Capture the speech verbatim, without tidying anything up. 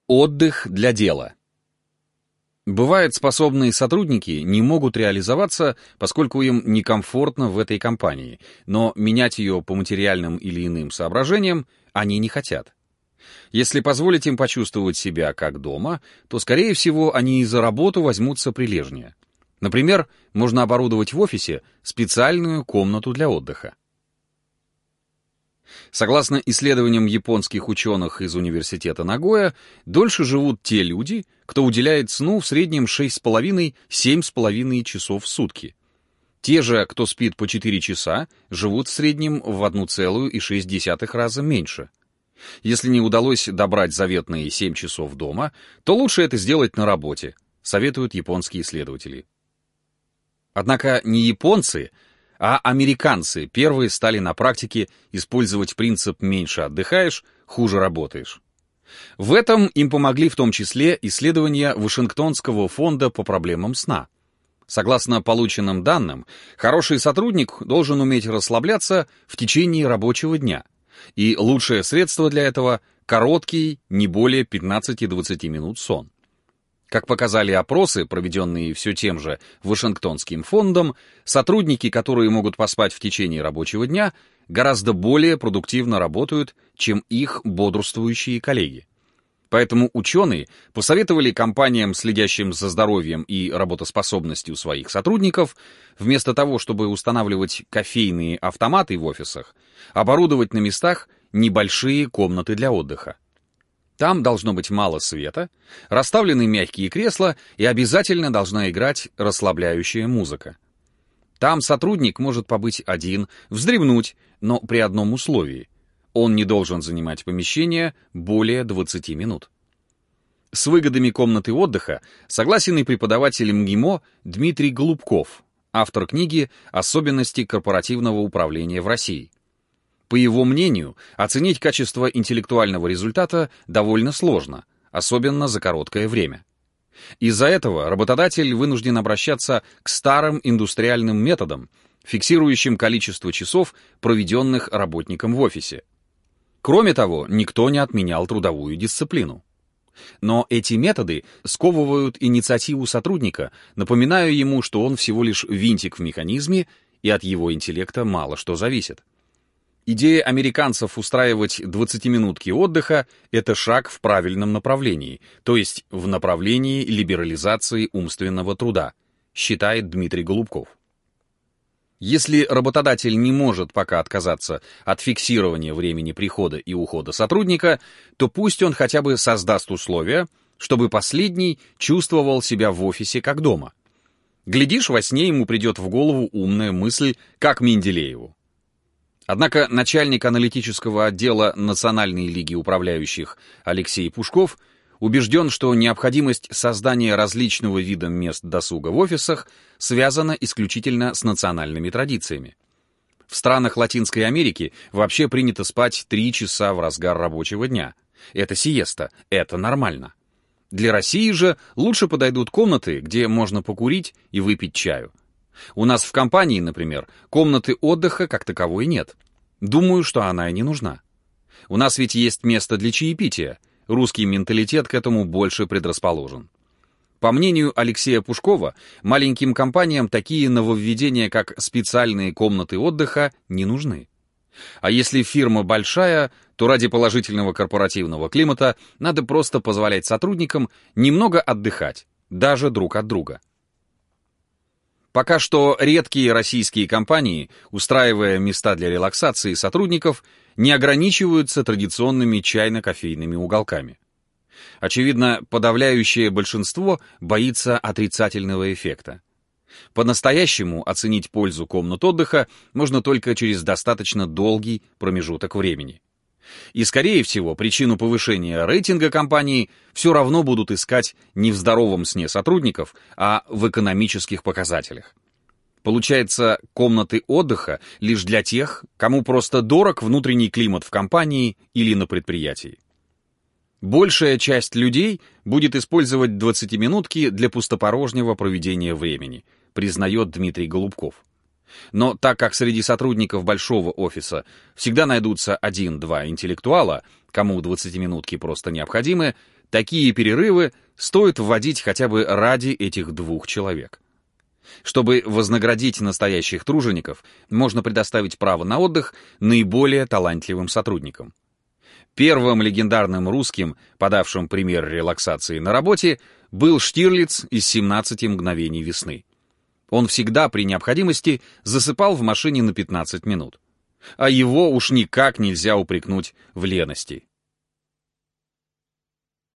Отдых для дела. Бывает, способные сотрудники не могут реализоваться, поскольку им некомфортно в этой компании, но менять ее по материальным или иным соображениям они не хотят. Если позволить им почувствовать себя как дома, то, скорее всего, они и за работу возьмутся прилежнее. Например, можно оборудовать в офисе специальную комнату для отдыха. Согласно исследованиям японских ученых из университета Нагоя, дольше живут те люди, кто уделяет сну в среднем шесть с половиной — семь с половиной часов в сутки. Те же, кто спит по четыре часа, живут в среднем в одна целая шесть десятых раза меньше. Если не удалось добрать заветные семь часов дома, то лучше это сделать на работе, советуют японские исследователи. Однако не японцы, а американцы первые стали на практике использовать принцип «меньше отдыхаешь, хуже работаешь». В этом им помогли в том числе исследования Вашингтонского фонда по проблемам сна. Согласно полученным данным, хороший сотрудник должен уметь расслабляться в течение рабочего дня, и лучшее средство для этого — короткий, не более пятнадцати-двадцати минут сон. Как показали опросы, проведенные все тем же Вашингтонским фондом, сотрудники, которые могут поспать в течение рабочего дня, гораздо более продуктивно работают, чем их бодрствующие коллеги. Поэтому ученые посоветовали компаниям, следящим за здоровьем и работоспособностью своих сотрудников, вместо того, чтобы устанавливать кофейные автоматы в офисах, оборудовать на местах небольшие комнаты для отдыха. Там должно быть мало света, расставлены мягкие кресла и обязательно должна играть расслабляющая музыка. Там сотрудник может побыть один, вздремнуть, но при одном условии. Он не должен занимать помещение более двадцати минут. С выгодами комнаты отдыха согласен и преподаватель МГИМО Дмитрий Голубков, автор книги «Особенности корпоративного управления в России». По его мнению, оценить качество интеллектуального результата довольно сложно, особенно за короткое время. Из-за этого работодатель вынужден обращаться к старым индустриальным методам, фиксирующим количество часов, проведенных работником в офисе. Кроме того, никто не отменял трудовую дисциплину. Но эти методы сковывают инициативу сотрудника, напоминая ему, что он всего лишь винтик в механизме, и от его интеллекта мало что зависит. Идея американцев устраивать двадцатиминутки отдыха — это шаг в правильном направлении, то есть в направлении либерализации умственного труда, считает Дмитрий Голубков. Если работодатель не может пока отказаться от фиксирования времени прихода и ухода сотрудника, то пусть он хотя бы создаст условия, чтобы последний чувствовал себя в офисе как дома. Глядишь, во сне ему придет в голову умная мысль, как Менделееву. Однако начальник аналитического отдела Национальной лиги управляющих Алексей Пушков убежден, что необходимость создания различного вида мест досуга в офисах связана исключительно с национальными традициями. В странах Латинской Америки вообще принято спать три часа в разгар рабочего дня. Это сиеста, это нормально. Для России же лучше подойдут комнаты, где можно покурить и выпить чаю. У нас в компании, например, комнаты отдыха как таковой нет. Думаю, что она и не нужна. У нас ведь есть место для чаепития. Русский менталитет к этому больше предрасположен. По мнению Алексея Пушкова, маленьким компаниям такие нововведения, как специальные комнаты отдыха, не нужны. А если фирма большая, то ради положительного корпоративного климата надо просто позволять сотрудникам немного отдыхать, даже друг от друга. Пока что редкие российские компании, устраивая места для релаксации сотрудников, не ограничиваются традиционными чайно-кофейными уголками. Очевидно, подавляющее большинство боится отрицательного эффекта. По-настоящему оценить пользу комнат отдыха можно только через достаточно долгий промежуток времени. И, скорее всего, причину повышения рейтинга компании все равно будут искать не в здоровом сне сотрудников, а в экономических показателях. Получается, комнаты отдыха лишь для тех, кому просто дорог внутренний климат в компании или на предприятии. Большая часть людей будет использовать двадцатиминутки для пустопорожнего проведения времени, признает Дмитрий Голубков. Но так как среди сотрудников большого офиса всегда найдутся один-два интеллектуала, кому двадцатиминутки просто необходимы, Такие перерывы стоит вводить хотя бы ради этих двух человек. Чтобы вознаградить настоящих тружеников, можно предоставить право на отдых наиболее талантливым сотрудникам. Первым легендарным русским, подавшим пример релаксации на работе, был Штирлиц из «семнадцати мгновений весны». Он всегда при необходимости засыпал в машине на пятнадцать минут. А его уж никак нельзя упрекнуть в лености.